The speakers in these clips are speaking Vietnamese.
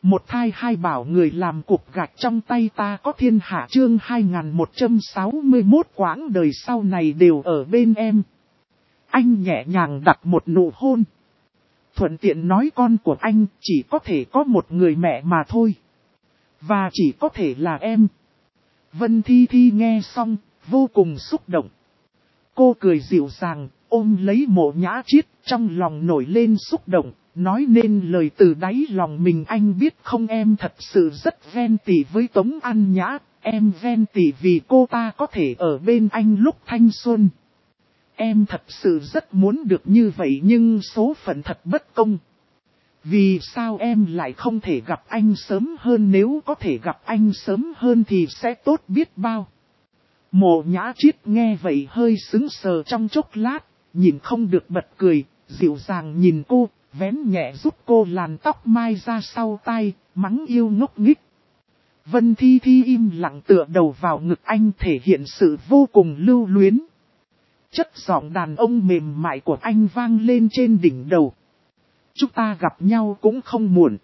Một thai hai bảo người làm cục gạch trong tay ta có thiên hạ chương 2161 quãng đời sau này đều ở bên em. Anh nhẹ nhàng đặt một nụ hôn. Thuận tiện nói con của anh chỉ có thể có một người mẹ mà thôi. Và chỉ có thể là em. Vân Thi Thi nghe xong, vô cùng xúc động. Cô cười dịu dàng, ôm lấy Mộ Nhã Chiết, trong lòng nổi lên xúc động, nói nên lời từ đáy lòng mình. Anh biết không, em thật sự rất ghen tị với Tống An Nhã, em ghen tị vì cô ta có thể ở bên anh lúc thanh xuân. Em thật sự rất muốn được như vậy nhưng số phận thật bất công. Vì sao em lại không thể gặp anh sớm hơn, nếu có thể gặp anh sớm hơn thì sẽ tốt biết bao. Mộ Nhã Chiết nghe vậy hơi sững sờ trong chốc lát, nhìn không được bật cười, dịu dàng nhìn cô, vén nhẹ giúp cô làn tóc mai ra sau tai, mắng yêu ngốc nghếch. Vân Thi Thi im lặng tựa đầu vào ngực anh, thể hiện sự vô cùng lưu luyến. Chất giọng đàn ông mềm mại của anh vang lên trên đỉnh đầu. Chúng ta gặp nhau cũng không muộn.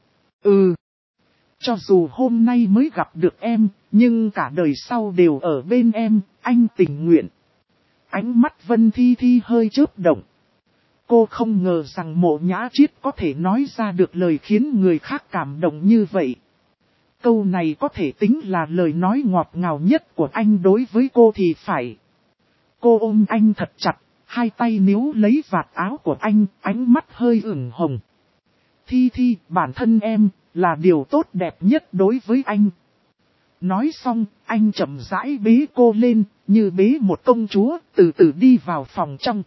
Cho dù hôm nay mới gặp được em, nhưng cả đời sau đều ở bên em, anh tình nguyện. Ánh mắt Vân Thi Thi hơi chớp động. Cô không ngờ rằng Mộ Nhã Chiết có thể nói ra được lời khiến người khác cảm động như vậy. Câu này có thể tính là lời nói ngọt ngào nhất của anh đối với cô thì phải. Cô ôm anh thật chặt, hai tay níu lấy vạt áo của anh, ánh mắt hơi ửng hồng. Thi Thi, bản thân em, là điều tốt đẹp nhất đối với anh. Nói xong, anh chậm rãi bế cô lên, như bế một công chúa, từ từ đi vào phòng trong.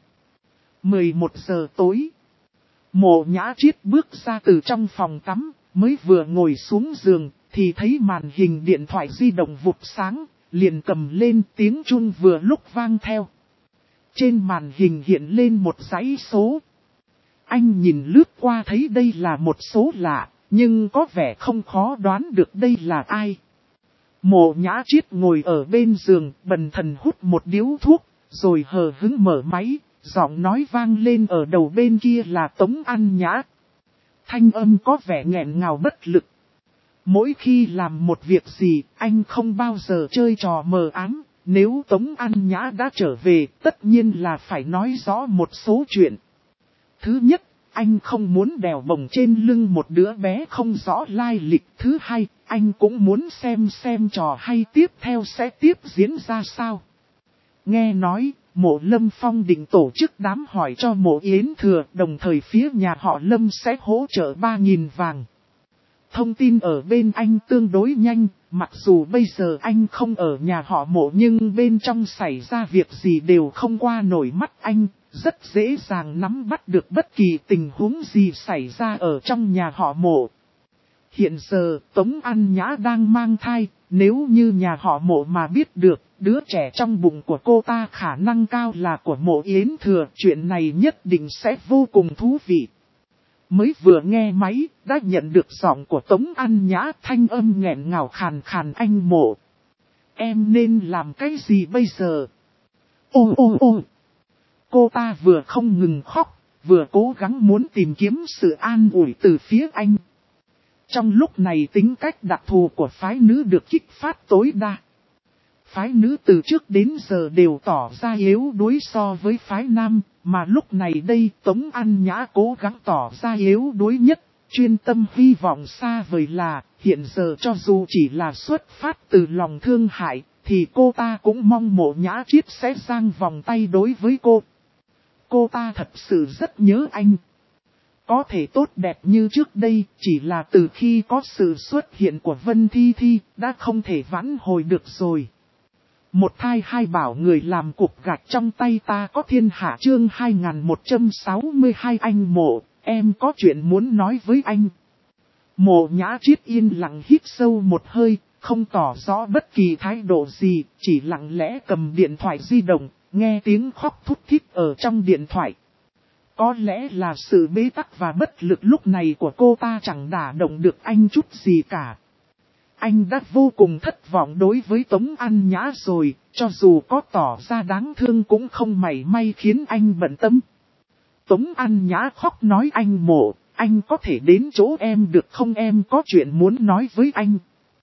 11 giờ tối. Mộ Nhã Chiết bước ra từ trong phòng tắm, mới vừa ngồi xuống giường, thì thấy màn hình điện thoại di động vụt sáng, liền cầm lên, tiếng chuông vừa lúc vang theo. Trên màn hình hiện lên một dãy số. Anh nhìn lướt qua thấy đây là một số lạ, nhưng có vẻ không khó đoán được đây là ai. Mộ Nhã Chiết ngồi ở bên giường, bần thần hút một điếu thuốc, rồi hờ hững mở máy, giọng nói vang lên ở đầu bên kia là Tống An Nhã. Thanh âm có vẻ nghẹn ngào bất lực. Mỗi khi làm một việc gì, anh không bao giờ chơi trò mờ ám. Nếu Tống An Nhã đã trở về, tất nhiên là phải nói rõ một số chuyện. Thứ nhất, anh không muốn đèo bồng trên lưng một đứa bé không rõ lai lịch. Thứ hai, anh cũng muốn xem trò hay tiếp theo sẽ tiếp diễn ra sao. Nghe nói, Mộ Lâm Phong định tổ chức đám hỏi cho Mộ Yến Thừa, đồng thời phía nhà họ Lâm sẽ hỗ trợ 3.000 vàng. Thông tin ở bên anh tương đối nhanh, mặc dù bây giờ anh không ở nhà họ Mộ nhưng bên trong xảy ra việc gì đều không qua nổi mắt anh, rất dễ dàng nắm bắt được bất kỳ tình huống gì xảy ra ở trong nhà họ Mộ. Hiện giờ Tống An Nhã đang mang thai, nếu như nhà họ Mộ mà biết được, đứa trẻ trong bụng của cô ta khả năng cao là của Mộ Yến Thừa, chuyện này nhất định sẽ vô cùng thú vị. Mới vừa nghe máy, đã nhận được giọng của Tống An Nhã, thanh âm nghẹn ngào khàn khàn. Anh Mộ, em nên làm cái gì bây giờ? Ô. Cô ta vừa không ngừng khóc, vừa cố gắng muốn tìm kiếm sự an ủi từ phía anh. Trong lúc này tính cách đặc thù của phái nữ được kích phát tối đa. Phái nữ từ trước đến giờ đều tỏ ra yếu đuối so với phái nam, mà lúc này đây Tống An Nhã cố gắng tỏ ra yếu đuối nhất, chuyên tâm hy vọng xa vời là, hiện giờ cho dù chỉ là xuất phát từ lòng thương hại, thì cô ta cũng mong Mộ Nhã Chiết sẽ giang vòng tay đối với cô. Cô ta thật sự rất nhớ anh. Có thể tốt đẹp như trước đây, chỉ là từ khi có sự xuất hiện của Vân Thi Thi, đã không thể vãn hồi được rồi. Một thai hai bảo người làm cục gạch trong tay ta có thiên hạ chương 2162 anh Mộ, em có chuyện muốn nói với anh. Mộ Nhã Chiết yên lặng hít sâu một hơi, không tỏ rõ bất kỳ thái độ gì, chỉ lặng lẽ cầm điện thoại di động, nghe tiếng khóc thút thít ở trong điện thoại. Có lẽ là sự bế tắc và bất lực lúc này của cô ta chẳng đả động được anh chút gì cả. Anh đã vô cùng thất vọng đối với Tống An Nhã rồi, cho dù có tỏ ra đáng thương cũng không mảy may khiến anh bận tâm. Tống An Nhã khóc nói anh Mộ, anh có thể đến chỗ em được không, em có chuyện muốn nói với anh.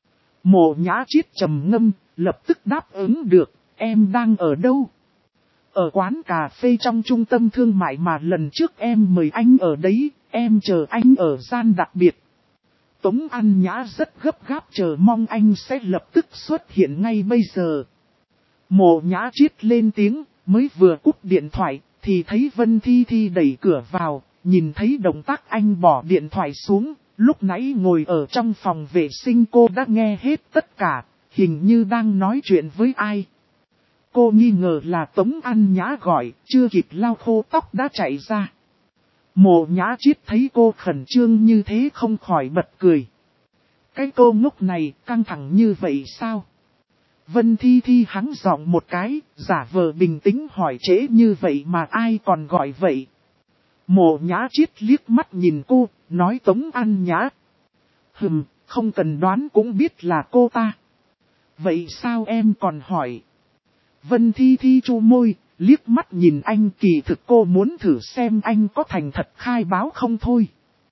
Mộ Nhã Chiết trầm ngâm, lập tức đáp ứng được, em đang ở đâu? Ở quán cà phê trong trung tâm thương mại mà lần trước em mời anh ở đấy, em chờ anh ở gian đặc biệt. Tống An Nhã rất gấp gáp chờ mong anh sẽ lập tức xuất hiện ngay bây giờ. Mộ Nhã Chiết lên tiếng, mới vừa cúp điện thoại, thì thấy Vân Thi Thi đẩy cửa vào, nhìn thấy động tác anh bỏ điện thoại xuống, lúc nãy ngồi ở trong phòng vệ sinh cô đã nghe hết tất cả, hình như đang nói chuyện với ai. Cô nghi ngờ là Tống An Nhã gọi, chưa kịp lau khô tóc đã chạy ra. Mộ Nhã Chiết thấy cô khẩn trương như thế không khỏi bật cười. Cái cô ngốc này căng thẳng như vậy sao? Vân Thi Thi hắng giọng một cái, giả vờ bình tĩnh hỏi trễ như vậy mà ai còn gọi vậy? Mộ Nhã Chiết liếc mắt nhìn cô, nói Tống An Nhã. Không cần đoán cũng biết là cô ta. Vậy sao em còn hỏi? Vân Thi Thi chu môi, liếc mắt nhìn anh, kỳ thực cô muốn thử xem anh có thành thật khai báo không thôi.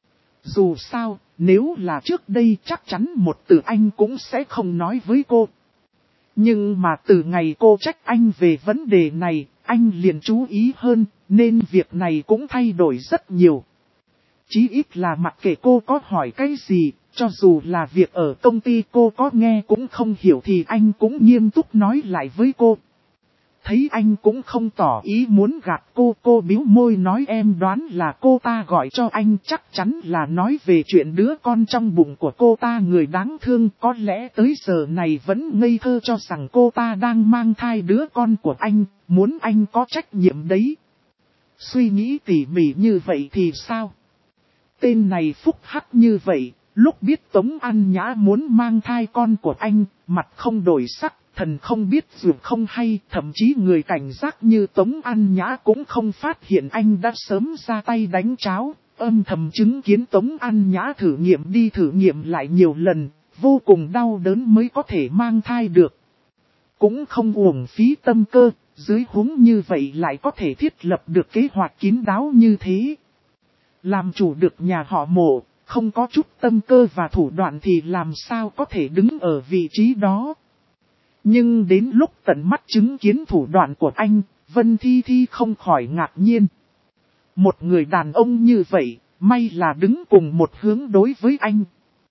Dù sao, nếu là trước đây chắc chắn một từ anh cũng sẽ không nói với cô. Nhưng mà từ ngày cô trách anh về vấn đề này, anh liền chú ý hơn, nên việc này cũng thay đổi rất nhiều. Chí ít là mặc kệ cô có hỏi cái gì, cho dù là việc ở công ty cô có nghe cũng không hiểu thì anh cũng nghiêm túc nói lại với cô. Thấy anh cũng không tỏ ý muốn gạt cô bĩu môi nói em đoán là cô ta gọi cho anh, chắc chắn là nói về chuyện đứa con trong bụng của cô ta, người đáng thương, có lẽ tới giờ này vẫn ngây thơ cho rằng cô ta đang mang thai đứa con của anh, muốn anh có trách nhiệm đấy. Suy nghĩ tỉ mỉ như vậy thì sao? Tên này phúc hắc như vậy, lúc biết Tống An Nhã muốn mang thai con của anh, mặt không đổi sắc. Thần không biết dù không hay, thậm chí người cảnh giác như Tống An Nhã cũng không phát hiện anh đã sớm ra tay đánh cháo, âm thầm chứng kiến Tống An Nhã thử nghiệm lại nhiều lần, vô cùng đau đớn mới có thể mang thai được. Cũng không uổng phí tâm cơ, dưới huống như vậy lại có thể thiết lập được kế hoạch kín đáo như thế. Làm chủ được nhà họ Mộ, không có chút tâm cơ và thủ đoạn thì làm sao có thể đứng ở vị trí đó. Nhưng đến lúc tận mắt chứng kiến thủ đoạn của anh, Vân Thi Thi không khỏi ngạc nhiên. Một người đàn ông như vậy, may là đứng cùng một hướng đối với anh.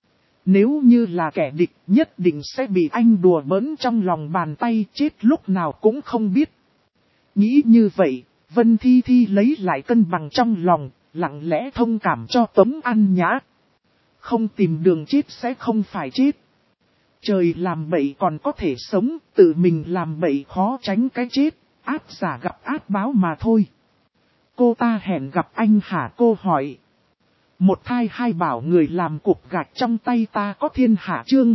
Nếu như là kẻ địch, nhất định sẽ bị anh đùa bỡn trong lòng bàn tay, chết lúc nào cũng không biết. Nghĩ như vậy, Vân Thi Thi lấy lại cân bằng trong lòng, lặng lẽ thông cảm cho Tống An Nhã. Không tìm đường chết sẽ không phải chết. Trời làm bậy còn có thể sống, tự mình làm bậy khó tránh cái chết, ác giả gặp ác báo mà thôi. Cô ta hẹn gặp anh hả, cô hỏi. Một thai hai bảo người làm cục gạch trong tay ta có thiên hạ, chương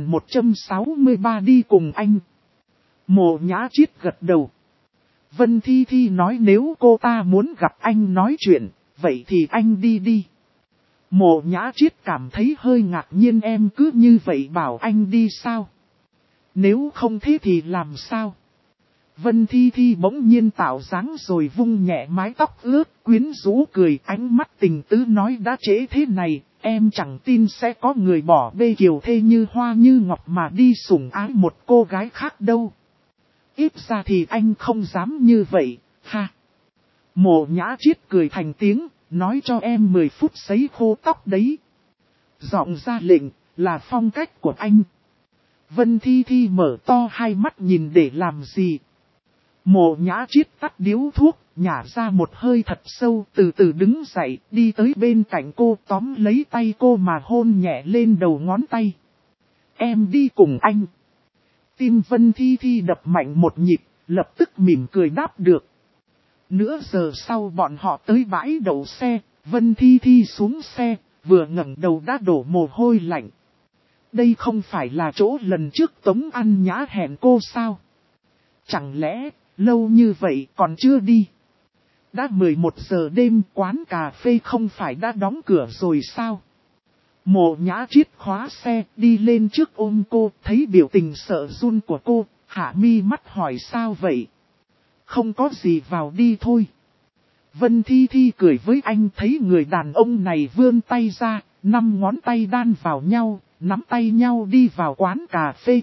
2163 đi cùng anh. Mộ Nhã Chiết gật đầu. Vân Thi Thi nói nếu cô ta muốn gặp anh nói chuyện, vậy thì anh đi đi. Mộ Nhã Chiết cảm thấy hơi ngạc nhiên, em cứ như vậy bảo anh đi sao? Nếu không thế thì làm sao? Vân Thi Thi bỗng nhiên tạo dáng rồi vung nhẹ mái tóc ướt, quyến rũ cười, ánh mắt tình tứ nói đã trễ thế này, em chẳng tin sẽ có người bỏ bê kiều thê như hoa như ngọc mà đi sủng ái một cô gái khác đâu. Ít ra thì anh không dám như vậy, ha. Mộ Nhã Chiết cười thành tiếng. Nói cho em 10 phút sấy khô tóc đấy. Giọng ra lệnh, là phong cách của anh. Vân Thi Thi mở to hai mắt nhìn để làm gì. Mộ Nhã Chiết tắt điếu thuốc, nhả ra một hơi thật sâu, từ từ đứng dậy, đi tới bên cạnh cô, tóm lấy tay cô mà hôn nhẹ lên đầu ngón tay. Em đi cùng anh. Tim Vân Thi Thi đập mạnh một nhịp, lập tức mỉm cười đáp được. Nửa giờ sau bọn họ tới bãi đậu xe, Vân Thi Thi xuống xe, vừa ngẩng đầu đã đổ mồ hôi lạnh. Đây không phải là chỗ lần trước Tống An Nhã hẹn cô sao? Chẳng lẽ, lâu như vậy còn chưa đi? Đã 11 giờ đêm, quán cà phê không phải đã đóng cửa rồi sao? Mộ Nhã Chiết khóa xe, đi lên trước ôm cô, thấy biểu tình sợ run của cô, hạ mi mắt hỏi sao vậy? Không có gì, vào đi thôi. Vân Thi Thi cười với anh, thấy người đàn ông này vươn tay ra, 5 ngón tay đan vào nhau, nắm tay nhau đi vào quán cà phê.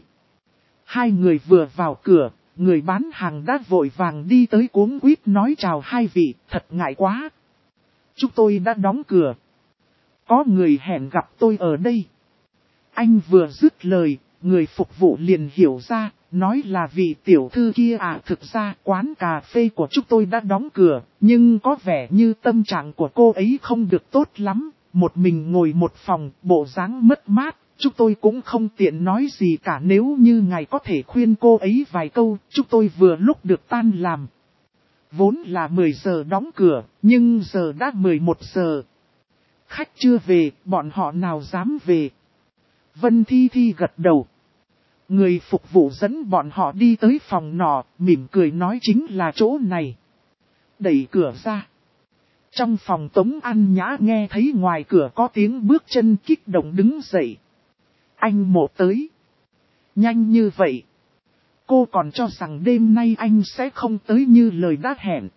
Hai người vừa vào cửa, người bán hàng đã vội vàng đi tới cuống quýt nói chào hai vị, thật ngại quá. Chúng tôi đã đóng cửa. Có người hẹn gặp tôi ở đây. Anh vừa dứt lời, người phục vụ liền hiểu ra, nói là vị tiểu thư kia à, thực ra quán cà phê của chúng tôi đã đóng cửa, nhưng có vẻ như tâm trạng của cô ấy không được tốt lắm, một mình ngồi một phòng, bộ dáng mất mát, chúng tôi cũng không tiện nói gì cả, nếu như ngài có thể khuyên cô ấy vài câu, chúng tôi vừa lúc được tan làm. Vốn là 10 giờ đóng cửa, nhưng giờ đã 11 giờ. Khách chưa về, bọn họ nào dám về. Vân Thi Thi gật đầu. Người phục vụ dẫn bọn họ đi tới phòng nọ, mỉm cười nói chính là chỗ này. Đẩy cửa ra. Trong phòng Tống An Nhã nghe thấy ngoài cửa có tiếng bước chân, kích động đứng dậy. Anh Mộ tới. Nhanh như vậy. Cô còn cho rằng đêm nay anh sẽ không tới như lời đã hẹn.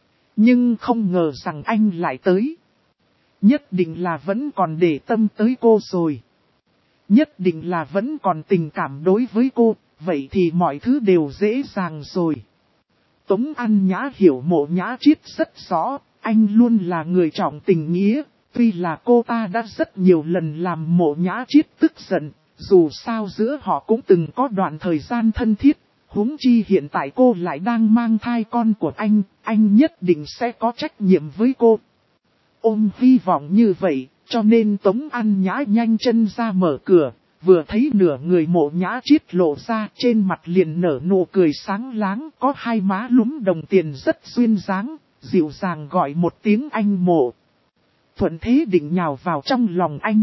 Nhưng không ngờ rằng anh lại tới. Nhất định là vẫn còn để tâm tới cô rồi. Nhất định là vẫn còn tình cảm đối với cô, vậy thì mọi thứ đều dễ dàng rồi. Tống An Nhã hiểu Mộ Nhã Triết rất rõ, anh luôn là người trọng tình nghĩa, tuy là cô ta đã rất nhiều lần làm Mộ Nhã Triết tức giận, dù sao giữa họ cũng từng có đoạn thời gian thân thiết, huống chi hiện tại cô lại đang mang thai con của anh nhất định sẽ có trách nhiệm với cô. Ôm hy vọng như vậy, cho nên Tống An Nhã nhanh chân ra mở cửa, vừa thấy nửa người Mộ Nhã Triết lộ ra, trên mặt liền nở nụ cười sáng láng, có hai má lúm đồng tiền rất duyên dáng, dịu dàng gọi một tiếng anh Mộ. Thuận thế định nhào vào trong lòng anh.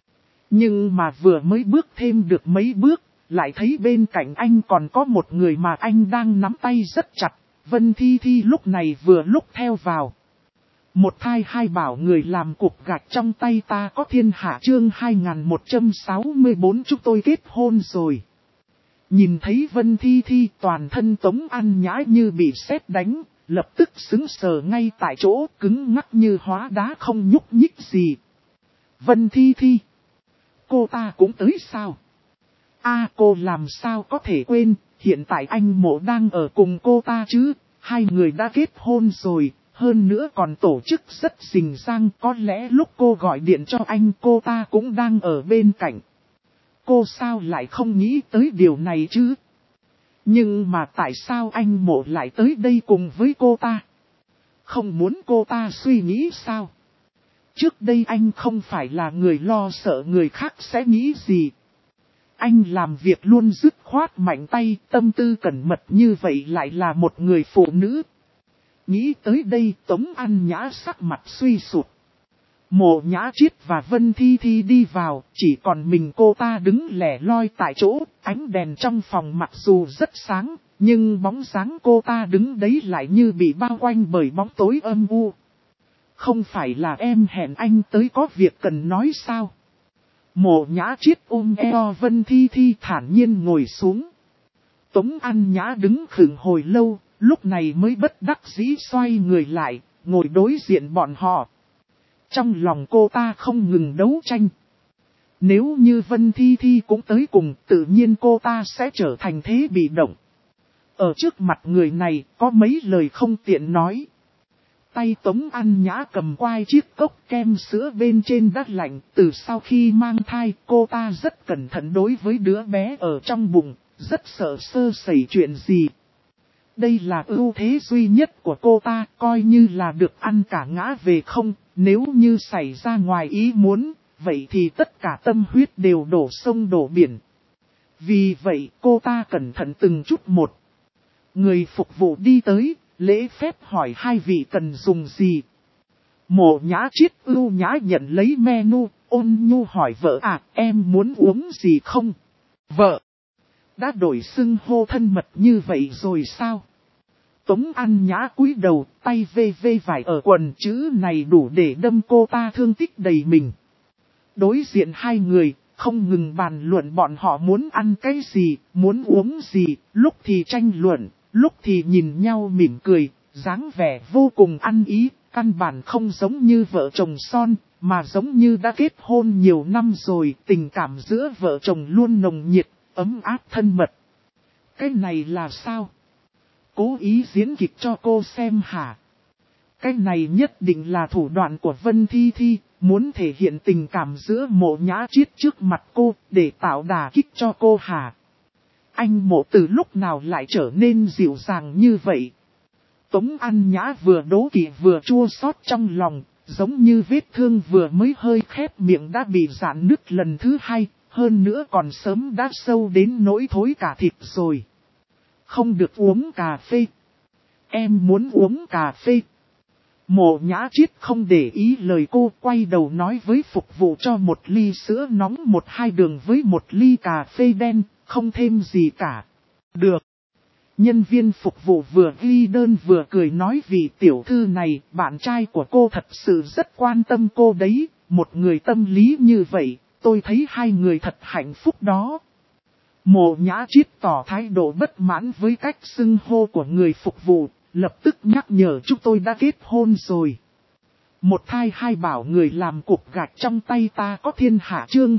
Nhưng mà vừa mới bước thêm được mấy bước, lại thấy bên cạnh anh còn có một người mà anh đang nắm tay rất chặt, Vân Thi Thi lúc này vừa lúc theo vào. Một thai hai bảo người làm cục gạch trong tay ta có thiên hạ, chương 2164 chúng tôi kết hôn rồi. Nhìn thấy Vân Thi Thi, toàn thân Tống An Nhã như bị sét đánh, lập tức sững sờ ngay tại chỗ, cứng ngắc như hóa đá không nhúc nhích gì. Vân Thi Thi, cô ta cũng tới sao? Cô làm sao có thể quên, hiện tại anh Mộ đang ở cùng cô ta chứ, hai người đã kết hôn rồi. Hơn nữa còn tổ chức rất rình rang, có lẽ lúc cô gọi điện cho anh cô ta cũng đang ở bên cạnh. Cô sao lại không nghĩ tới điều này chứ? Nhưng mà tại sao anh Mộ lại tới đây cùng với cô ta? Không muốn cô ta suy nghĩ sao? Trước đây anh không phải là người lo sợ người khác sẽ nghĩ gì. Anh làm việc luôn dứt khoát mạnh tay, tâm tư cẩn mật như vậy lại là một người phụ nữ. Nghĩ tới đây Tống An Nhã sắc mặt suy sụp. Mộ Nhã Triết và Vân Thi Thi đi vào, chỉ còn mình cô ta đứng lẻ loi tại chỗ, ánh đèn trong phòng mặc dù rất sáng, nhưng bóng dáng cô ta đứng đấy lại như bị bao quanh bởi bóng tối âm u. Không phải là em hẹn anh tới có việc cần nói sao? Mộ Nhã Triết eo Vân Thi Thi thản nhiên ngồi xuống. Tống An Nhã đứng khựng hồi lâu, lúc này mới bất đắc dĩ xoay người lại, ngồi đối diện bọn họ. Trong lòng cô ta không ngừng đấu tranh. Nếu như Vân Thi Thi cũng tới cùng, tự nhiên cô ta sẽ trở thành thế bị động. Ở trước mặt người này, có mấy lời không tiện nói. Tay Tống An Nhã cầm quai chiếc cốc kem sữa bên trên đất lạnh, từ sau khi mang thai, cô ta rất cẩn thận đối với đứa bé ở trong bụng, rất sợ sơ sẩy chuyện gì. Đây là ưu thế duy nhất của cô ta, coi như là được ăn cả ngã về không, nếu như xảy ra ngoài ý muốn, vậy thì tất cả tâm huyết đều đổ sông đổ biển. Vì vậy cô ta cẩn thận từng chút một. Người phục vụ đi tới, lễ phép hỏi hai vị cần dùng gì. Mộ Nhã Triết ưu nhã nhận lấy menu, ôn nhu hỏi vợ em muốn uống gì không? Vợ! Đã đổi xưng hô thân mật như vậy rồi sao? Tống An Nhã cúi đầu, tay vê vải ở quần, chữ này đủ để đâm cô ta thương tích đầy mình. Đối diện hai người, không ngừng bàn luận bọn họ muốn ăn cái gì, muốn uống gì, lúc thì tranh luận, lúc thì nhìn nhau mỉm cười, dáng vẻ vô cùng ăn ý, căn bản không giống như vợ chồng son, mà giống như đã kết hôn nhiều năm rồi, tình cảm giữa vợ chồng luôn nồng nhiệt, ấm áp thân mật. Cái này là sao? Cố ý diễn kịch cho cô xem hả? Cái này nhất định là thủ đoạn của Vân Thi Thi, muốn thể hiện tình cảm giữa Mộ Nhã Triết trước mặt cô, để tạo đà kích cho cô hả? Anh Mộ từ lúc nào lại trở nên dịu dàng như vậy? Tống An Nhã vừa đố kỵ vừa chua xót trong lòng, giống như vết thương vừa mới hơi khép miệng đã bị rạn nứt lần thứ hai, hơn nữa còn sớm đã sâu đến nỗi thối cả thịt rồi. Không được uống cà phê. Em muốn uống cà phê. Mộ Nhã Triết không để ý lời cô, quay đầu nói với phục vụ cho một ly sữa nóng 1-2 đường với một ly cà phê đen, không thêm gì cả. Được. Nhân viên phục vụ vừa ghi đơn vừa cười nói vì tiểu thư này, bạn trai của cô thật sự rất quan tâm cô đấy, một người tâm lý như vậy, tôi thấy hai người thật hạnh phúc đó. Mộ Nhã Triết tỏ thái độ bất mãn với cách xưng hô của người phục vụ, lập tức nhắc nhở chúng tôi đã kết hôn rồi. Một thai hai bảo người làm cục gạch trong tay ta có thiên hạ chương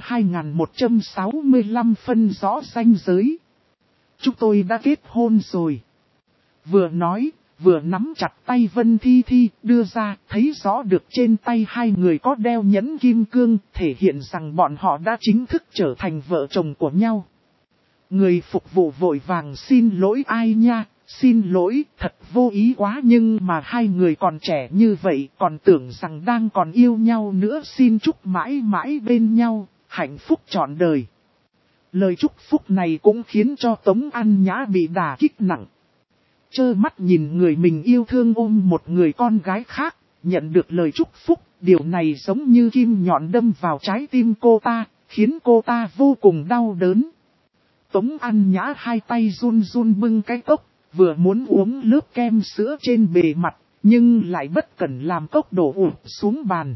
2165 phân rõ ranh giới. Chúng tôi đã kết hôn rồi. Vừa nói, vừa nắm chặt tay Vân Thi Thi đưa ra, thấy rõ được trên tay hai người có đeo nhẫn kim cương, thể hiện rằng bọn họ đã chính thức trở thành vợ chồng của nhau. Người phục vụ vội vàng xin lỗi ai nha, xin lỗi, thật vô ý quá nhưng mà hai người còn trẻ như vậy, còn tưởng rằng đang còn yêu nhau nữa, xin chúc mãi mãi bên nhau, hạnh phúc trọn đời. Lời chúc phúc này cũng khiến cho Tống An Nhã bị đả kích nặng. Trơ mắt nhìn người mình yêu thương ôm một người con gái khác, nhận được lời chúc phúc, điều này giống như kim nhọn đâm vào trái tim cô ta, khiến cô ta vô cùng đau đớn. Tống An Nhã hai tay run run bưng cái cốc, vừa muốn uống lớp kem sữa trên bề mặt, nhưng lại bất cẩn làm cốc đổ ụp xuống bàn.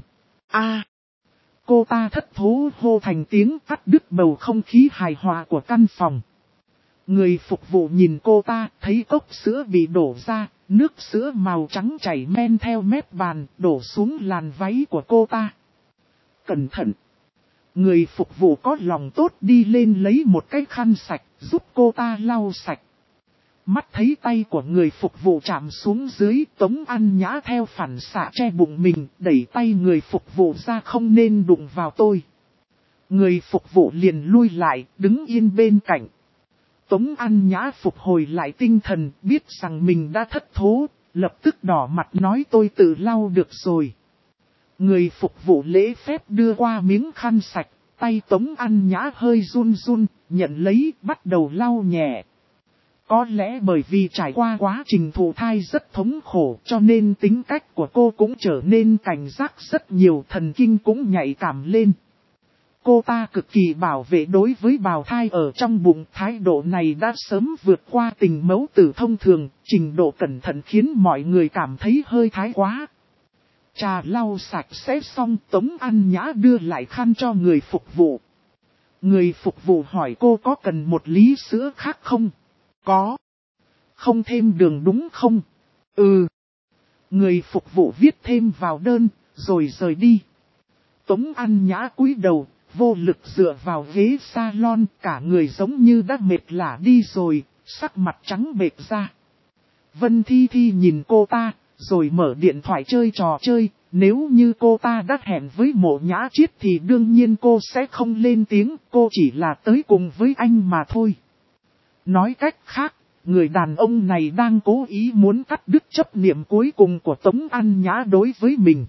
Cô ta thất thố hô thành tiếng cắt đứt bầu không khí hài hòa của căn phòng. Người phục vụ nhìn cô ta, thấy cốc sữa bị đổ ra, nước sữa màu trắng chảy men theo mép bàn, đổ xuống làn váy của cô ta. Cẩn thận! Người phục vụ có lòng tốt đi lên lấy một cái khăn sạch, giúp cô ta lau sạch. Mắt thấy tay của người phục vụ chạm xuống dưới, Tống An Nhã theo phản xạ che bụng mình, đẩy tay người phục vụ ra không nên đụng vào tôi. Người phục vụ liền lui lại, đứng yên bên cạnh. Tống An Nhã phục hồi lại tinh thần, biết rằng mình đã thất thố, lập tức đỏ mặt nói tôi tự lau được rồi. Người phục vụ lễ phép đưa qua miếng khăn sạch, tay Tống An Nhã hơi run run, nhận lấy, bắt đầu lau nhẹ. Có lẽ bởi vì trải qua quá trình thụ thai rất thống khổ cho nên tính cách của cô cũng trở nên cảnh giác rất nhiều, thần kinh cũng nhạy cảm lên. Cô ta cực kỳ bảo vệ đối với bào thai ở trong bụng, thái độ này đã sớm vượt qua tình mẫu tử thông thường, trình độ cẩn thận khiến mọi người cảm thấy hơi thái quá. Trà lau sạch sẽ xong, Tống An Nhã đưa lại khăn cho người phục vụ. Người phục vụ hỏi cô có cần một ly sữa khác không? Có. Không thêm đường đúng không? Ừ. Người phục vụ viết thêm vào đơn, rồi rời đi. Tống An Nhã cúi đầu, vô lực dựa vào ghế salon, cả người giống như đã mệt lả đi rồi, sắc mặt trắng bệch ra. Vân Thi Thi nhìn cô ta, rồi mở điện thoại chơi trò chơi, nếu như cô ta đã hẹn với Mộ Nhã Triết thì đương nhiên cô sẽ không lên tiếng, cô chỉ là tới cùng với anh mà thôi. Nói cách khác, người đàn ông này đang cố ý muốn cắt đứt chấp niệm cuối cùng của Tống An Nhã đối với mình.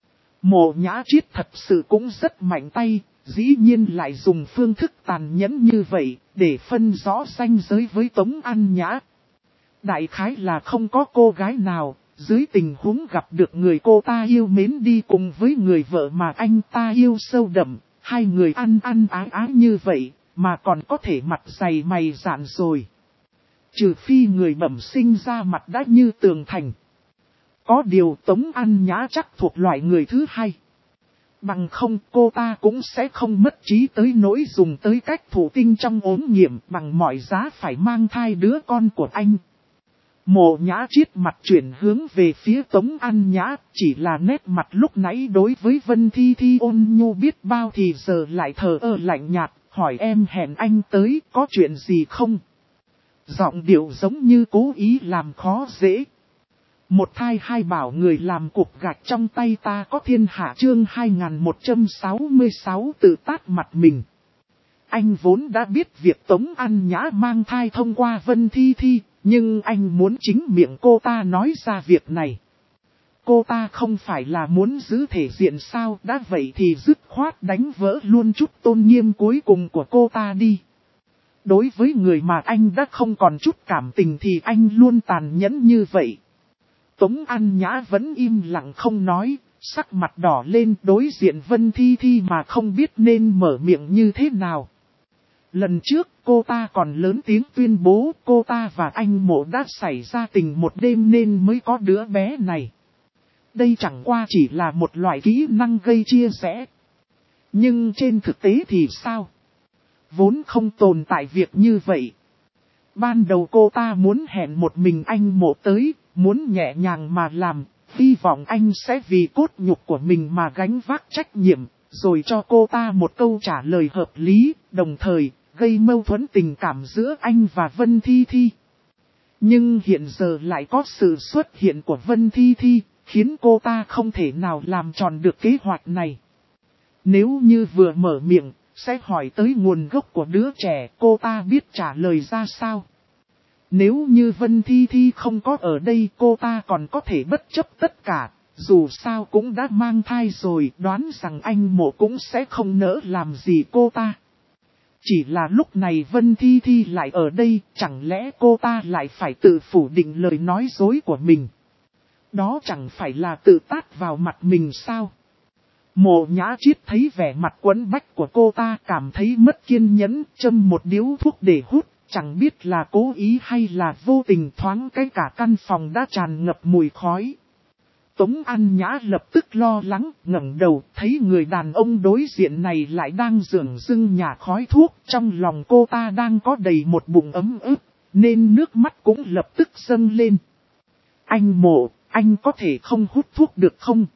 Mộ Nhã Triết thật sự cũng rất mạnh tay, dĩ nhiên lại dùng phương thức tàn nhẫn như vậy, để phân rõ ranh giới với Tống An Nhã. Đại khái là không có cô gái nào, dưới tình huống gặp được người cô ta yêu mến đi cùng với người vợ mà anh ta yêu sâu đậm, hai người ăn ái ái như vậy, mà còn có thể mặt dày mày dạn rồi. Trừ phi người bẩm sinh ra mặt đã như tường thành. Có điều Tống An Nhã chắc thuộc loại người thứ hai. Bằng không cô ta cũng sẽ không mất trí tới nỗi dùng tới cách thủ tinh trong ốm nghiệm bằng mọi giá phải mang thai đứa con của anh. Mộ Nhã Chiết mặt chuyển hướng về phía Tống An Nhã, chỉ là nét mặt lúc nãy đối với Vân Thi Thi ôn nhu biết bao thì giờ lại thờ ơ lạnh nhạt, hỏi em hẹn anh tới có chuyện gì không? Giọng điệu giống như cố ý làm khó dễ. Một thai hai bảo người làm cục gạch trong tay ta có thiên hạ chương 2166 tự tát mặt mình. Anh vốn đã biết việc Tống An Nhã mang thai thông qua Vân Thi Thi, nhưng anh muốn chính miệng cô ta nói ra việc này. Cô ta không phải là muốn giữ thể diện sao, đã vậy thì dứt khoát đánh vỡ luôn chút tôn nghiêm cuối cùng của cô ta đi. Đối với người mà anh đã không còn chút cảm tình thì anh luôn tàn nhẫn như vậy. Tống An Nhã vẫn im lặng không nói, sắc mặt đỏ lên đối diện Vân Thi Thi mà không biết nên mở miệng như thế nào. Lần trước cô ta còn lớn tiếng tuyên bố cô ta và anh Mộ đã xảy ra tình một đêm nên mới có đứa bé này. Đây chẳng qua chỉ là một loại kỹ năng gây chia rẽ. Nhưng trên thực tế thì sao? Vốn không tồn tại việc như vậy. Ban đầu cô ta muốn hẹn một mình anh Mộ tới, muốn nhẹ nhàng mà làm, hy vọng anh sẽ vì cốt nhục của mình mà gánh vác trách nhiệm, rồi cho cô ta một câu trả lời hợp lý, đồng thời gây mâu thuẫn tình cảm giữa anh và Vân Thi Thi. Nhưng hiện giờ lại có sự xuất hiện của Vân Thi Thi, khiến cô ta không thể nào làm tròn được kế hoạch này. Nếu như vừa mở miệng, sẽ hỏi tới nguồn gốc của đứa trẻ, cô ta biết trả lời ra sao. Nếu như Vân Thi Thi không có ở đây, cô ta còn có thể bất chấp tất cả, dù sao cũng đã mang thai rồi, đoán rằng anh Mộ cũng sẽ không nỡ làm gì cô ta. Chỉ là lúc này Vân Thi Thi lại ở đây, chẳng lẽ cô ta lại phải tự phủ định lời nói dối của mình? Đó chẳng phải là tự tát vào mặt mình sao? Mộ Nhã Chiết thấy vẻ mặt quẫn bách của cô ta, cảm thấy mất kiên nhẫn, châm một điếu thuốc để hút, chẳng biết là cố ý hay là vô tình, thoáng cái cả căn phòng đã tràn ngập mùi khói. Tống An Nhã lập tức lo lắng, ngẩng đầu, thấy người đàn ông đối diện này lại đang dửng dưng nhả khói thuốc, trong lòng cô ta đang có đầy một bụng ấm ức, nên nước mắt cũng lập tức dâng lên. Anh Mộ, anh có thể không hút thuốc được không?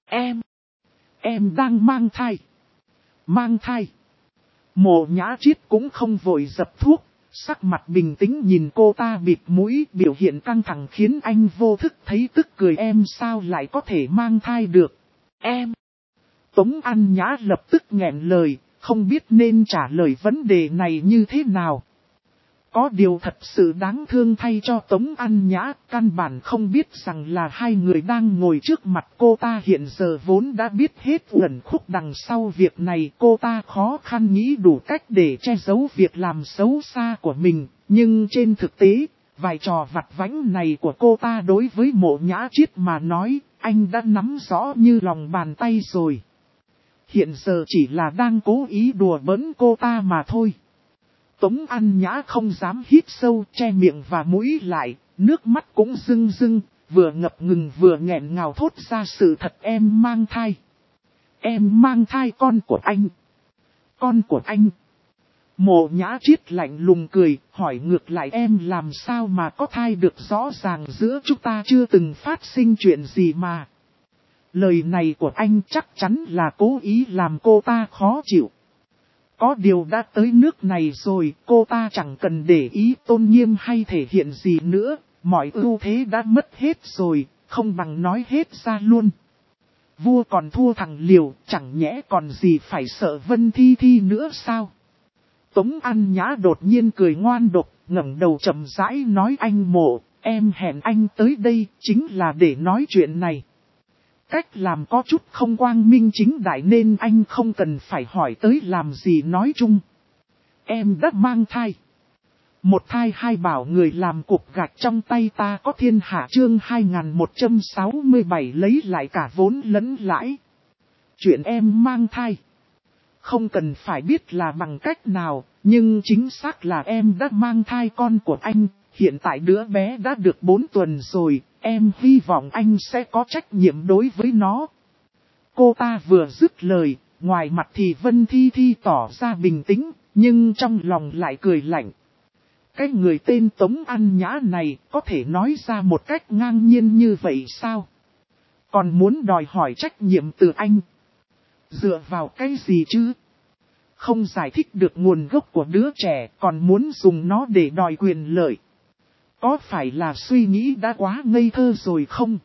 Em đang mang thai. Mang thai. Mộ Nhã Chiết cũng không vội dập thuốc, sắc mặt bình tĩnh nhìn cô ta bịt mũi, biểu hiện căng thẳng khiến anh vô thức thấy tức cười. Em sao lại có thể mang thai được? Tống An Nhã lập tức nghẹn lời, không biết nên trả lời vấn đề này như thế nào. Có điều thật sự đáng thương thay cho Tống An Nhã, căn bản không biết rằng là hai người đang ngồi trước mặt cô ta hiện giờ vốn đã biết hết uẩn khúc đằng sau việc này. Cô ta khó khăn nghĩ đủ cách để che giấu việc làm xấu xa của mình, nhưng trên thực tế, vài trò vặt vãnh này của cô ta đối với Mộ Nhã Chiết mà nói, anh đã nắm rõ như lòng bàn tay rồi. Hiện giờ chỉ là đang cố ý đùa bỡn cô ta mà thôi. Tống An Nhã không dám hít sâu, che miệng và mũi lại, nước mắt cũng rưng rưng, vừa ngập ngừng vừa nghẹn ngào thốt ra sự thật. Em mang thai. Em mang thai con của anh. Con của anh. Mộ Nhã Chiết lạnh lùng cười, hỏi ngược lại em làm sao mà có thai được, rõ ràng giữa chúng ta chưa từng phát sinh chuyện gì mà. Lời này của anh chắc chắn là cố ý làm cô ta khó chịu. Có điều đã tới nước này rồi, cô ta chẳng cần để ý tôn nghiêm hay thể hiện gì nữa, mọi ưu thế đã mất hết rồi, không bằng nói hết ra luôn. Vua còn thua thằng liều, chẳng nhẽ còn gì phải sợ Vân Thi Thi nữa sao? Tống An Nhã đột nhiên cười ngoan độc, ngẩng đầu chậm rãi nói anh Mộ, em hẹn anh tới đây chính là để nói chuyện này. Cách làm có chút không quang minh chính đại nên anh không cần phải hỏi tới làm gì nói chung. Em đã mang thai. Một thai hai bảo người làm cục gạch trong tay ta có thiên hạ chương 2167 lấy lại cả vốn lẫn lãi. Chuyện em mang thai. Không cần phải biết là bằng cách nào, nhưng chính xác là em đã mang thai con của anh. Hiện tại đứa bé đã được 4 tuần rồi, em hy vọng anh sẽ có trách nhiệm đối với nó. Cô ta vừa dứt lời, ngoài mặt thì Vân Thi Thi tỏ ra bình tĩnh, nhưng trong lòng lại cười lạnh. Cái người tên Tống An Nhã này có thể nói ra một cách ngang nhiên như vậy sao? Còn muốn đòi hỏi trách nhiệm từ anh. Dựa vào cái gì chứ? Không giải thích được nguồn gốc của đứa trẻ còn muốn dùng nó để đòi quyền lợi. Có phải là suy nghĩ đã quá ngây thơ rồi không?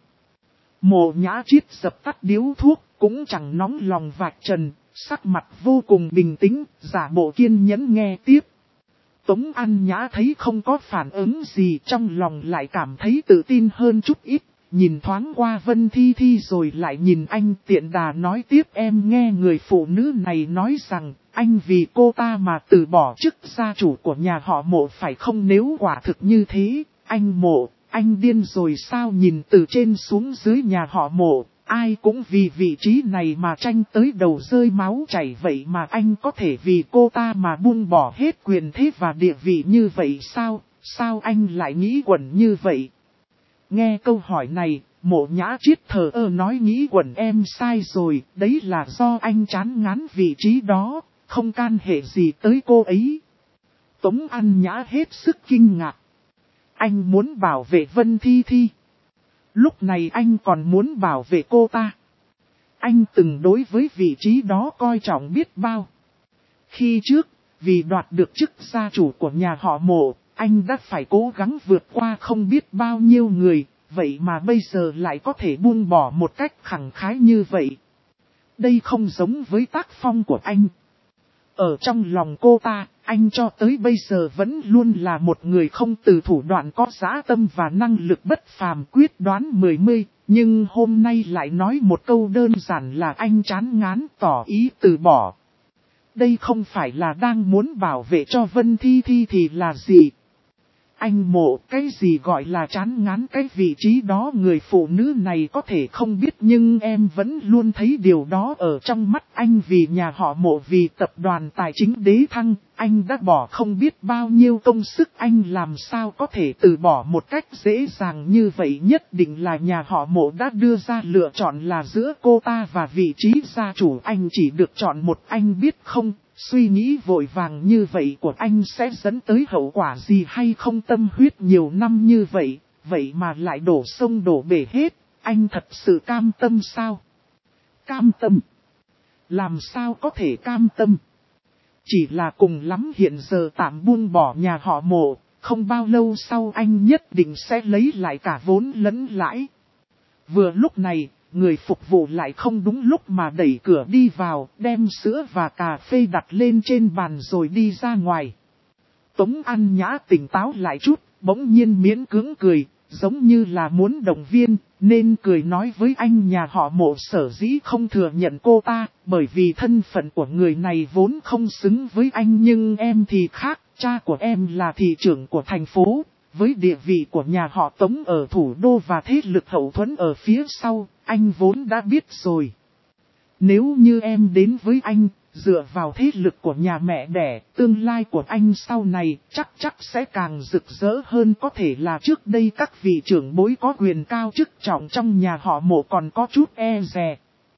Mộ Nhã Triết dập tắt điếu thuốc, cũng chẳng nóng lòng vạch trần, sắc mặt vô cùng bình tĩnh, giả bộ kiên nhẫn nghe tiếp. Tống An Nhã thấy không có phản ứng gì, trong lòng lại cảm thấy tự tin hơn chút ít, nhìn thoáng qua Vân Thi Thi rồi lại nhìn anh tiện đà nói tiếp. Em nghe người phụ nữ này nói rằng, anh vì cô ta mà từ bỏ chức gia chủ của nhà họ Mộ phải không? Nếu quả thực như thế, anh Mộ, anh điên rồi sao? Nhìn từ trên xuống dưới nhà họ Mộ, ai cũng vì vị trí này mà tranh tới đầu rơi máu chảy, vậy mà anh có thể vì cô ta mà buông bỏ hết quyền thế và địa vị như vậy sao? Sao anh lại nghĩ quẩn như vậy? Nghe câu hỏi này, Mộ Nhã Triết thờ ơ nói nghĩ quẩn em sai rồi, đấy là do anh chán ngán vị trí đó, không can hệ gì tới cô ấy. Tống An Nhã hết sức kinh ngạc. Anh muốn bảo vệ Vân Thi Thi. Lúc này anh còn muốn bảo vệ cô ta. Anh từng đối với vị trí đó coi trọng biết bao. Khi trước, vì đoạt được chức gia chủ của nhà họ Mộ, anh đã phải cố gắng vượt qua không biết bao nhiêu người, vậy mà bây giờ lại có thể buông bỏ một cách khẳng khái như vậy. Đây không giống với tác phong của anh. Ở trong lòng cô ta, anh cho tới bây giờ vẫn luôn là một người không từ thủ đoạn, có dã tâm và năng lực bất phàm, quyết đoán mười mươi. Nhưng hôm nay lại nói một câu đơn giản là anh chán ngán, tỏ ý từ bỏ. Đây không phải là đang muốn bảo vệ cho Vân Thi Thi thì là gì? Anh Mộ, cái gì gọi là chán ngán cái vị trí đó người phụ nữ này có thể không biết, nhưng em vẫn luôn thấy điều đó ở trong mắt anh. Vì nhà họ Mộ, vì tập đoàn tài chính Đế Thăng, anh đã bỏ không biết bao nhiêu công sức, anh làm sao có thể từ bỏ một cách dễ dàng như vậy. Nhất định là nhà họ Mộ đã đưa ra lựa chọn là giữa cô ta và vị trí gia chủ, anh chỉ được chọn một. Anh biết không? Suy nghĩ vội vàng như vậy của anh sẽ dẫn tới hậu quả gì hay không? Tâm huyết nhiều năm như vậy, vậy mà lại đổ sông đổ bể hết, anh thật sự cam tâm sao? Cam tâm? Làm sao có thể cam tâm? Chỉ là cùng lắm hiện giờ tạm buông bỏ nhà họ Mộ, không bao lâu sau anh nhất định sẽ lấy lại cả vốn lẫn lãi. Vừa lúc này, người phục vụ lại không đúng lúc mà đẩy cửa đi vào, đem sữa và cà phê đặt lên trên bàn rồi đi ra ngoài. Tống An Nhã tỉnh táo lại chút, bỗng nhiên miễn cưỡng cười, giống như là muốn động viên, nên cười nói với anh nhà họ Mộ sở dĩ không thừa nhận cô ta, bởi vì thân phận của người này vốn không xứng với anh, nhưng em thì khác, cha của em là thị trưởng của thành phố. Với địa vị của nhà họ Tống ở thủ đô và thế lực hậu thuẫn ở phía sau, anh vốn đã biết rồi. Nếu như em đến với anh, dựa vào thế lực của nhà mẹ đẻ, tương lai của anh sau này chắc sẽ càng rực rỡ hơn. Có thể là trước đây các vị trưởng bối có quyền cao chức trọng trong nhà họ Mộ còn có chút e dè.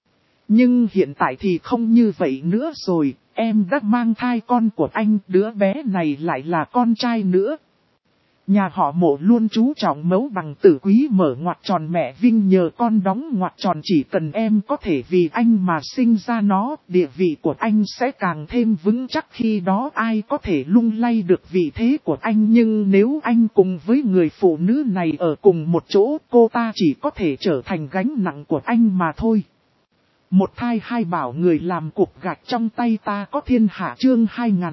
Nhưng hiện tại thì không như vậy nữa rồi, em đã mang thai con của anh, đứa bé này lại là con trai nữa. Nhà họ Mộ luôn chú trọng mẫu bằng tử quý, mở ngoặc tròn mẹ vinh nhờ con đóng ngoặc tròn. Chỉ cần em có thể vì anh mà sinh ra nó, địa vị của anh sẽ càng thêm vững chắc, khi đó ai có thể lung lay được vị thế của anh. Nhưng nếu anh cùng với người phụ nữ này ở cùng một chỗ, cô ta chỉ có thể trở thành gánh nặng của anh mà thôi. Một thai hai bảo người làm cục gạch trong tay ta có thiên hạ, chương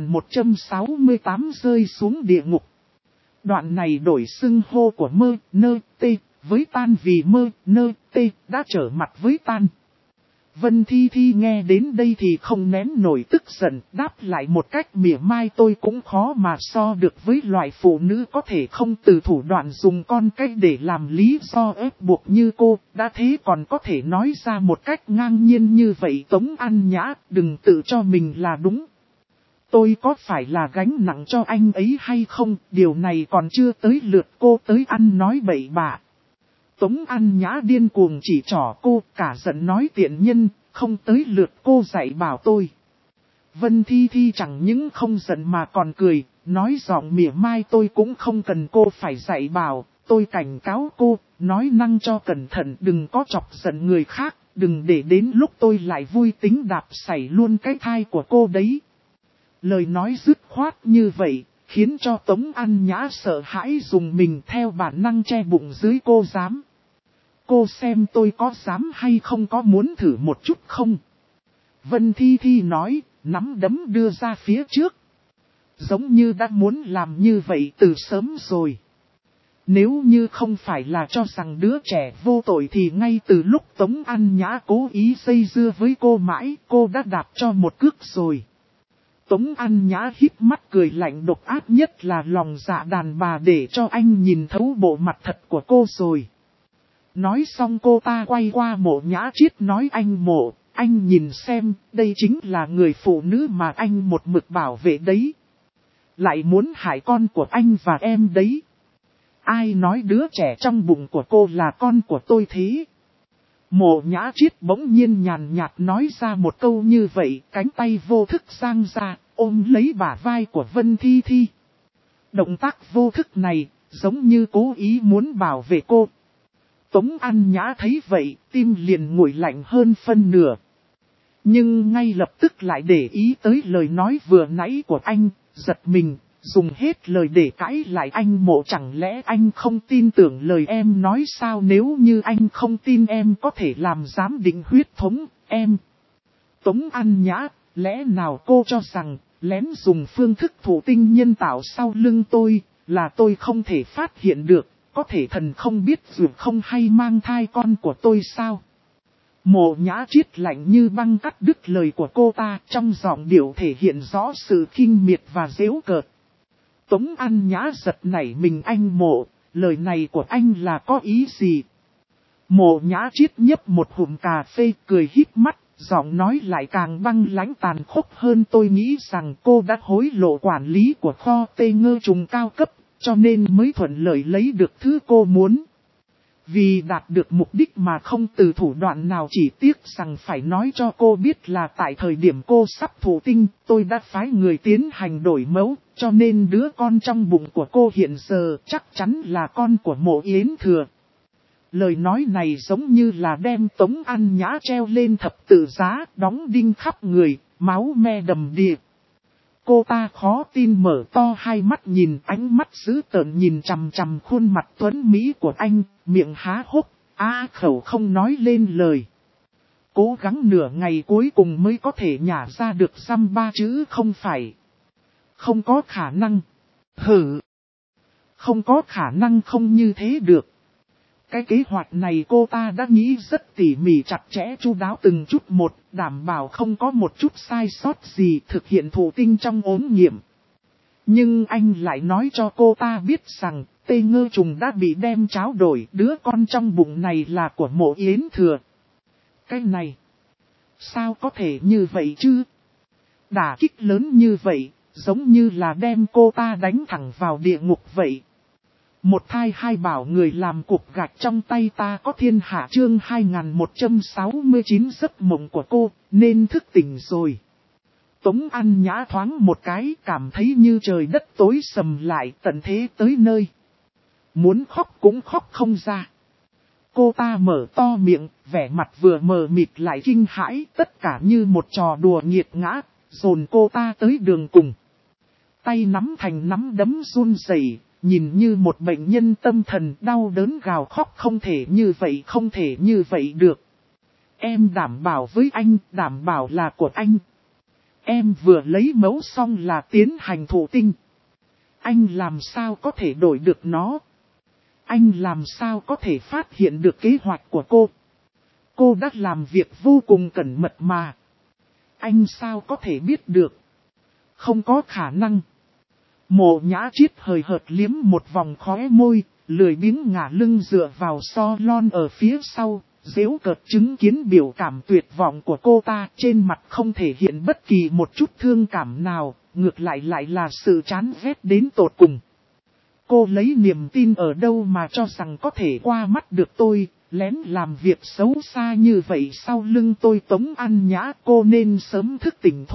2168 rơi xuống địa ngục. Đoạn này đổi xưng hô của mơ, nơ, tê, với tan vì mơ, nơ, tê, đã trở mặt với tan. Vân Thi Thi nghe đến đây thì không nén nổi tức giận, đáp lại một cách mỉa mai, tôi cũng khó mà so được với loại phụ nữ có thể không từ thủ đoạn dùng con cái để làm lý do ép buộc như cô, đã thế còn có thể nói ra một cách ngang nhiên như vậy. Tống An Nhã, đừng tự cho mình là đúng. Tôi có phải là gánh nặng cho anh ấy hay không, điều này còn chưa tới lượt cô tới ăn nói bậy bạ. Tống An Nhã điên cuồng chỉ trỏ cô, cả giận nói tiện nhân, không tới lượt cô dạy bảo tôi. Vân Thi Thi chẳng những không giận mà còn cười, nói giọng mỉa mai tôi cũng không cần cô phải dạy bảo, tôi cảnh cáo cô, nói năng cho cẩn thận đừng có chọc giận người khác, đừng để đến lúc tôi lại vui tính đạp sảy luôn cái thai của cô đấy. Lời nói dứt khoát như vậy, khiến cho Tống An Nhã sợ hãi dùng mình theo bản năng che bụng dưới cô dám. Cô xem tôi có dám hay không có muốn thử một chút không? Vân Thi Thi nói, nắm đấm đưa ra phía trước. Giống như đã muốn làm như vậy từ sớm rồi. Nếu như không phải là cho rằng đứa trẻ vô tội thì ngay từ lúc Tống An Nhã cố ý dây dưa với cô mãi, cô đã đạp cho một cước rồi. Tống An Nhã híp mắt cười lạnh độc ác nhất là lòng dạ đàn bà để cho anh nhìn thấu bộ mặt thật của cô rồi. Nói xong cô ta quay qua Mộ Nhã Triết nói anh Mộ, anh nhìn xem, đây chính là người phụ nữ mà anh một mực bảo vệ đấy. Lại muốn hại con của anh và em đấy. Ai nói đứa trẻ trong bụng của cô là con của tôi thế? Mộ Nhã Triết bỗng nhiên nhàn nhạt nói ra một câu như vậy, cánh tay vô thức giang ra, ôm lấy bả vai của Vân Thi Thi. Động tác vô thức này, giống như cố ý muốn bảo vệ cô. Tống An Nhã thấy vậy, tim liền nguội lạnh hơn phân nửa. Nhưng ngay lập tức lại để ý tới lời nói vừa nãy của anh, giật mình, dùng hết lời để cãi lại anh Mộ. Chẳng lẽ anh không tin tưởng lời em nói sao? Nếu như anh không tin em có thể làm giám định huyết thống, em. Tống An Nhã, lẽ nào cô cho rằng, lén dùng phương thức thụ tinh nhân tạo sau lưng tôi, là tôi không thể phát hiện được, có thể thần không biết dù không hay mang thai con của tôi sao? Mộ Nhã Triết lạnh như băng cắt đứt lời của cô ta, trong giọng điệu thể hiện rõ sự khinh miệt và giễu cợt. Tống An Nhã giật nảy mình anh Mộ, lời này của anh là có ý gì? Mộ Nhã Triết nhấp một hụm cà phê cười híp mắt, giọng nói lại càng băng lãnh tàn khốc hơn. Tôi nghĩ rằng cô đã hối lộ quản lý của kho tê ngơ trùng cao cấp, cho nên mới thuận lợi lấy được thứ cô muốn. Vì đạt được mục đích mà không từ thủ đoạn nào, chỉ tiếc rằng phải nói cho cô biết là tại thời điểm cô sắp thụ tinh, tôi đã phái người tiến hành đổi mẫu, cho nên đứa con trong bụng của cô hiện giờ chắc chắn là con của Mộ Yến Thừa. Lời nói này giống như là đem Tống An Nhã treo lên thập tự giá, đóng đinh khắp người, máu me đầm đìa. Cô ta khó tin mở to hai mắt nhìn, ánh mắt dữ tợn nhìn chằm chằm khuôn mặt tuấn mỹ của anh, miệng há hốc, khẩu không nói lên lời. Cố gắng nửa ngày cuối cùng mới có thể nhả ra được dăm ba chữ không phải. Không có khả năng. Hử. Không có khả năng không như thế được. Cái kế hoạch này cô ta đã nghĩ rất tỉ mỉ chặt chẽ chu đáo từng chút một, đảm bảo không có một chút sai sót gì thực hiện thụ tinh trong ốm nghiệm. Nhưng anh lại nói cho cô ta biết rằng, tê ngơ trùng đã bị đem tráo đổi, đứa con trong bụng này là của Mộ Yến Thừa. Cái này, sao có thể như vậy chứ? Đả kích lớn như vậy, giống như là đem cô ta đánh thẳng vào địa ngục vậy. Một thai hai bảo người làm cục gạch trong tay ta có thiên hạ chương 2169 giấc mộng của cô, nên thức tỉnh rồi. Tống An Nhã thoáng một cái cảm thấy như trời đất tối sầm lại, tận thế tới nơi. Muốn khóc cũng khóc không ra. Cô ta mở to miệng, vẻ mặt vừa mờ mịt lại kinh hãi, tất cả như một trò đùa nghiệt ngã, dồn cô ta tới đường cùng. Tay nắm thành nắm đấm run rẩy, nhìn như một bệnh nhân tâm thần đau đớn gào khóc không thể như vậy được. Em đảm bảo với anh, đảm bảo là của anh. Em vừa lấy mẫu xong là tiến hành thụ tinh. Anh làm sao có thể đổi được nó? Anh làm sao có thể phát hiện được kế hoạch của cô? Cô đã làm việc vô cùng cẩn mật mà. Anh sao có thể biết được? Không có khả năng. Mộ Nhã Triết hời hợt liếm một vòng khóe môi, lười biếng ngả lưng dựa vào salon ở phía sau, giễu cợt chứng kiến biểu cảm tuyệt vọng của cô ta, trên mặt không thể hiện bất kỳ một chút thương cảm nào, ngược lại là sự chán ghét đến tột cùng. Cô lấy niềm tin ở đâu mà cho rằng có thể qua mắt được tôi, lén làm việc xấu xa như vậy sau lưng tôi? Tống An Nhã, cô nên sớm thức tỉnh thôi,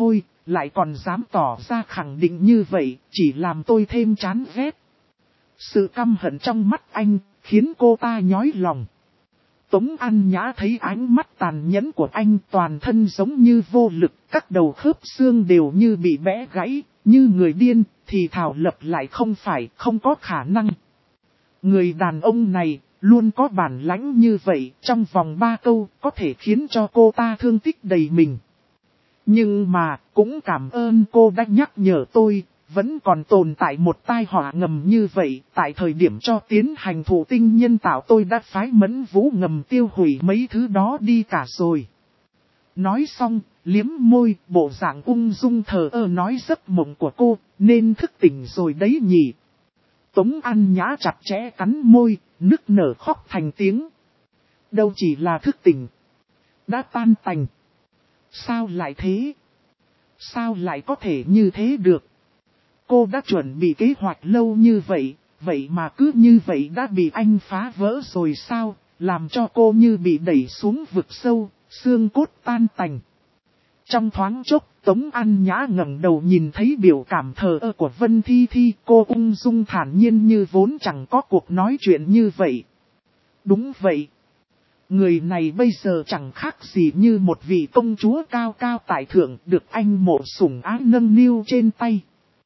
lại còn dám tỏ ra khẳng định như vậy, chỉ làm tôi thêm chán ghét. Sự căm hận trong mắt anh, khiến cô ta nhói lòng. Tống An Nhã thấy ánh mắt tàn nhẫn của anh, toàn thân giống như vô lực, các đầu khớp xương đều như bị bẽ gãy, như người điên, thì thảo lập lại không có khả năng. Người đàn ông này, luôn có bản lãnh như vậy, trong vòng 3 câu, có thể khiến cho cô ta thương tích đầy mình. Nhưng mà, cũng cảm ơn cô đã nhắc nhở tôi, vẫn còn tồn tại một tai họa ngầm như vậy. Tại thời điểm cho tiến hành thụ tinh nhân tạo tôi đã phái Mẫn Vũ ngầm tiêu hủy mấy thứ đó đi cả rồi. Nói xong, liếm môi, bộ dạng ung dung thờ ơ nói giấc mộng của cô, nên thức tỉnh rồi đấy nhỉ. Tống An Nhã chặt chẽ cắn môi, nức nở khóc thành tiếng. Đâu chỉ là thức tỉnh, đã tan tành. Sao lại thế? Sao lại có thể như thế được? Cô đã chuẩn bị kế hoạch lâu như vậy, vậy mà cứ như vậy đã bị anh phá vỡ rồi sao? Làm cho cô như bị đẩy xuống vực sâu, xương cốt tan tành. Trong thoáng chốc, Tống An Nhã ngẩng đầu nhìn thấy biểu cảm thờ ơ của Vân Thi Thi, cô ung dung thản nhiên như vốn chẳng có cuộc nói chuyện như vậy. Đúng vậy. Người này bây giờ chẳng khác gì như một vị công chúa cao cao tại thượng được anh Mộ sủng ái nâng niu trên tay.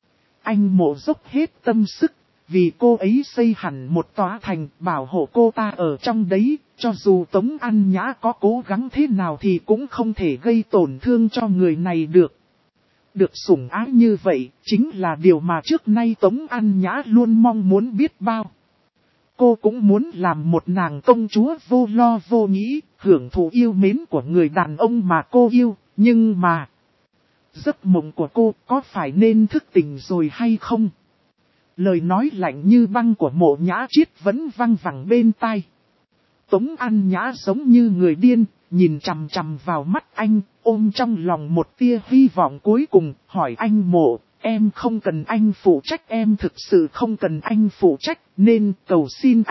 Anh Mộ dốc hết tâm sức, vì cô ấy xây hẳn một tòa thành bảo hộ cô ta ở trong đấy, cho dù Tống An Nhã có cố gắng thế nào thì cũng không thể gây tổn thương cho người này được. Được sủng ái như vậy, chính là điều mà trước nay Tống An Nhã luôn mong muốn biết bao. Cô cũng muốn làm một nàng công chúa vô lo vô nghĩ, hưởng thụ yêu mến của người đàn ông mà cô yêu, nhưng mà... Giấc mộng của cô có phải nên thức tỉnh rồi hay không? Lời nói lạnh như băng của Mộ Nhã Triết vẫn văng vẳng bên tai. Tống An Nhã giống như người điên, nhìn chằm chằm vào mắt anh, ôm trong lòng một tia hy vọng cuối cùng, hỏi anh Mộ, em không cần anh phụ trách, em thực sự không cần anh phụ trách, nên cầu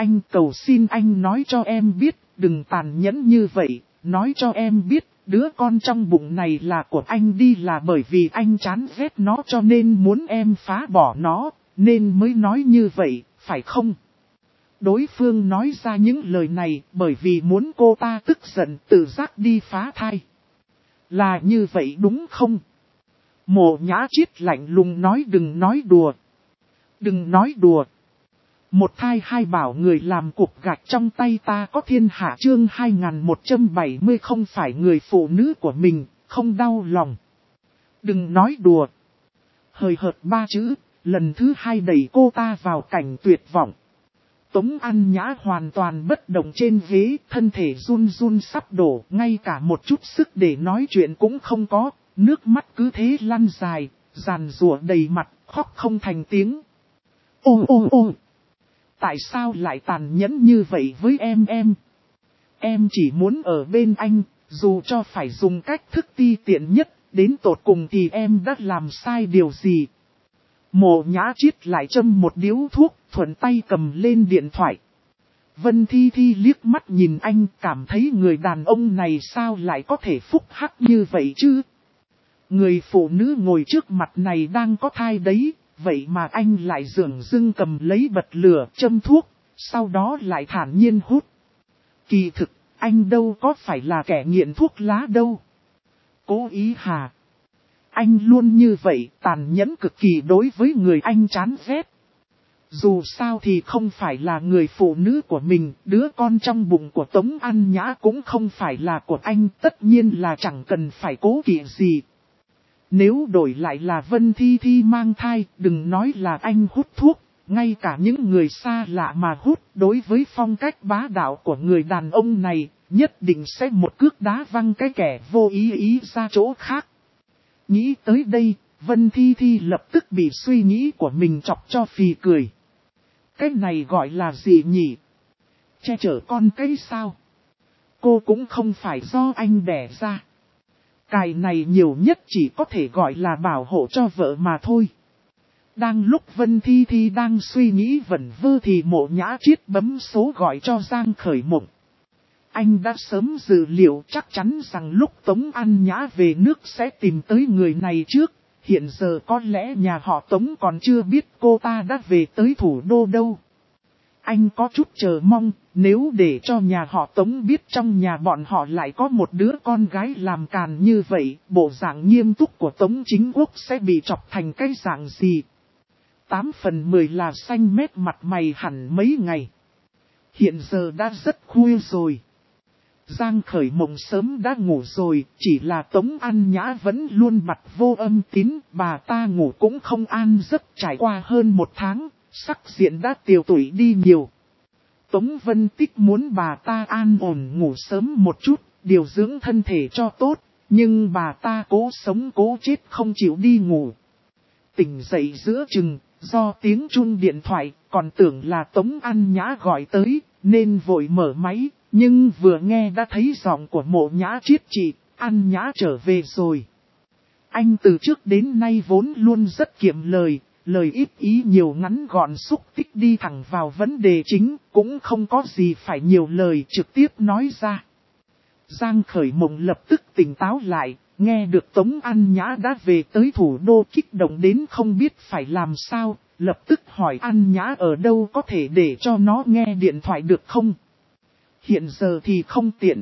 xin anh nói cho em biết, đừng tàn nhẫn như vậy, nói cho em biết, đứa con trong bụng này là của anh đi là bởi vì anh chán ghét nó cho nên muốn em phá bỏ nó, nên mới nói như vậy, phải không? Đối phương nói ra những lời này bởi vì muốn cô ta tức giận tự giác đi phá thai. Là như vậy đúng không? Mộ Nhã Triết lạnh lùng nói đừng nói đùa. Đừng nói đùa. Một thai hai bảo người làm cục gạch trong tay ta có thiên hạ chương 2170 không phải người phụ nữ của mình, không đau lòng. Đừng nói đùa. Hời hợt 3 chữ, lần thứ 2 đẩy cô ta vào cảnh tuyệt vọng. Tống An Nhã hoàn toàn bất động trên ghế, thân thể run run sắp đổ, ngay cả một chút sức để nói chuyện cũng không có, nước mắt cứ thế lăn dài, giàn giụa đầy mặt, khóc không thành tiếng. Ô. Tại sao lại tàn nhẫn như vậy với em? Em chỉ muốn ở bên anh, dù cho phải dùng cách thức ti tiện nhất, đến tột cùng thì em đã làm sai điều gì? Mộ Nhã Triết lại châm một điếu thuốc, thuận tay cầm lên điện thoại. Vân Thi Thi liếc mắt nhìn anh, cảm thấy người đàn ông này sao lại có thể phúc hắc như vậy chứ? Người phụ nữ ngồi trước mặt này đang có thai đấy, vậy mà anh lại dửng dưng cầm lấy bật lửa châm thuốc, sau đó lại thản nhiên hút. Kỳ thực, anh đâu có phải là kẻ nghiện thuốc lá đâu. Cố ý hà. Anh luôn như vậy, tàn nhẫn cực kỳ đối với người anh chán ghét. Dù sao thì không phải là người phụ nữ của mình, đứa con trong bụng của Tống An Nhã cũng không phải là của anh, tất nhiên là chẳng cần phải cố kỵ gì. Nếu đổi lại là Vân Thi Thi mang thai, đừng nói là anh hút thuốc, ngay cả những người xa lạ mà hút, đối với phong cách bá đạo của người đàn ông này, nhất định sẽ một cước đá văng cái kẻ vô ý ra chỗ khác. Nghĩ tới đây, Vân Thi Thi lập tức bị suy nghĩ của mình chọc cho phì cười. Cái này gọi là gì nhỉ? Che chở con cái sao? Cô cũng không phải do anh đẻ ra. Cài này nhiều nhất chỉ có thể gọi là bảo hộ cho vợ mà thôi. Đang lúc Vân Thi Thi đang suy nghĩ vẩn vơ thì Mộ Nhã Triết bấm số gọi cho Giang Khởi Mộng. Anh đã sớm dự liệu chắc chắn rằng lúc Tống An Nhã về nước sẽ tìm tới người này trước. Hiện giờ có lẽ nhà họ Tống còn chưa biết cô ta đã về tới thủ đô đâu. Anh có chút chờ mong, nếu để cho nhà họ Tống biết trong nhà bọn họ lại có một đứa con gái làm càn như vậy, bộ dạng nghiêm túc của Tống Chính Quốc sẽ bị chọc thành cái dạng gì. 8/10 là xanh mét mặt mày hẳn mấy ngày. Hiện giờ đã rất khuya rồi. Giang Khởi Mộng sớm đã ngủ rồi, chỉ là Tống An Nhã vẫn luôn bặt vô âm tín, bà ta ngủ cũng không an giấc. Trải qua hơn 1 tháng, sắc diện đã tiều tụy đi nhiều. Tống Vân Tích muốn bà ta an ổn ngủ sớm một chút, điều dưỡng thân thể cho tốt, nhưng bà ta cố sống cố chết không chịu đi ngủ. Tỉnh dậy giữa chừng, do tiếng chuông điện thoại, còn tưởng là Tống An Nhã gọi tới, nên vội mở máy. Nhưng vừa nghe đã thấy giọng của Mộ Nhã Triết chị, An Nhã trở về rồi. Anh từ trước đến nay vốn luôn rất kiệm lời ít ý nhiều ngắn gọn xúc tích đi thẳng vào vấn đề chính, cũng không có gì phải nhiều lời trực tiếp nói ra. Giang Khởi Mộng lập tức tỉnh táo lại, nghe được Tống An Nhã đã về tới thủ đô kích động đến không biết phải làm sao, lập tức hỏi An Nhã ở đâu có thể để cho nó nghe điện thoại được không? Hiện giờ thì không tiện.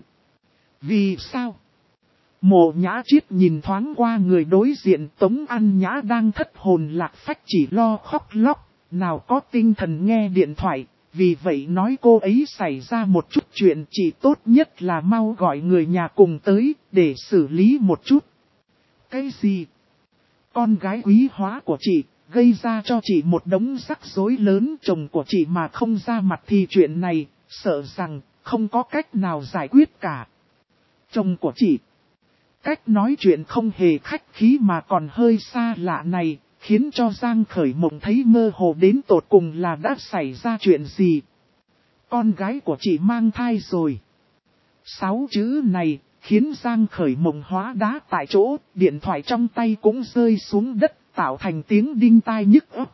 Vì sao? Mộ Nhã Triết nhìn thoáng qua người đối diện, Tống An Nhã đang thất hồn lạc phách chỉ lo khóc lóc, nào có tinh thần nghe điện thoại, vì vậy nói cô ấy xảy ra một chút chuyện, chỉ tốt nhất là mau gọi người nhà cùng tới, để xử lý một chút. Cái gì? Con gái quý hóa của chị, gây ra cho chị một đống rắc rối lớn, chồng của chị mà không ra mặt thì chuyện này, sợ rằng không có cách nào giải quyết cả. Chồng của chị. Cách nói chuyện không hề khách khí mà còn hơi xa lạ này, khiến cho Giang Khởi Mộng thấy mơ hồ đến tột cùng là đã xảy ra chuyện gì. Con gái của chị mang thai rồi. 6 chữ này, khiến Giang Khởi Mộng hóa đá tại chỗ, điện thoại trong tay cũng rơi xuống đất, tạo thành tiếng đinh tai nhức óc.